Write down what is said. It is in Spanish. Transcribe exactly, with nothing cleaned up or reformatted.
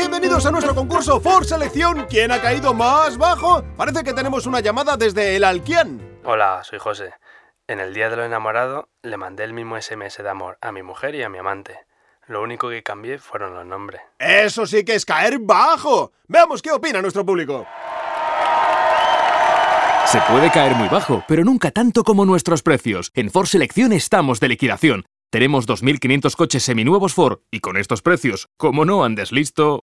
Bienvenidos a nuestro concurso Ford Selección. ¿Quién ha caído más bajo? Parece que tenemos una llamada desde el Alquian. Hola, soy José. En el día de lo enamorado le mandé el mismo ese eme ese de amor a mi mujer y a mi amante. Lo único que cambié fueron los nombres. Eso sí que es caer bajo. Veamos qué opina nuestro público. Se puede caer muy bajo, pero nunca tanto como nuestros precios. En Ford Selección estamos de liquidación. Tenemos dos mil quinientos coches seminuevos Ford y con estos precios, como no andes listo...